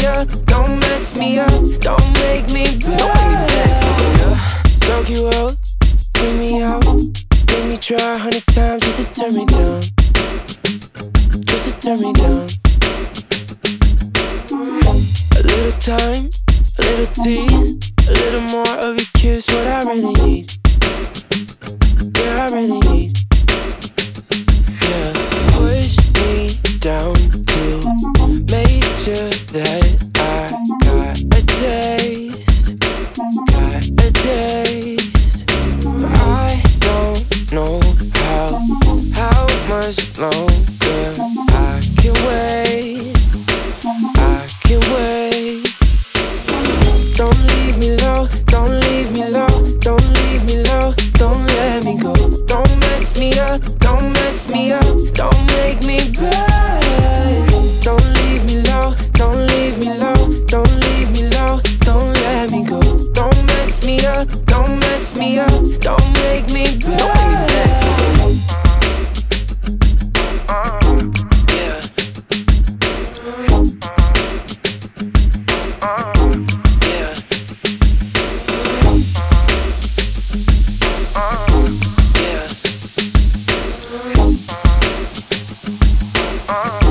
up, don't mess me up, don't make me bad. Soak you out, bring me out, make me try 100 times just to turn me down, just to turn me down. A little time, a little tease, a little more of your kiss, what I really need. Yeah, I really need. Yeah, push me down to make sure that I got a taste, got a taste. I don't know how much longer I can wait, I can wait. Don't leave me low, don't leave me low, don't leave me low, don't let me go. Don't mess me up, don't mess me up, don't make me bad. Don't leave me low, don't leave me low, don't leave me low, don't let me go. Don't mess me up, don't mess me up, don't make me bad. Yeah. Yeah.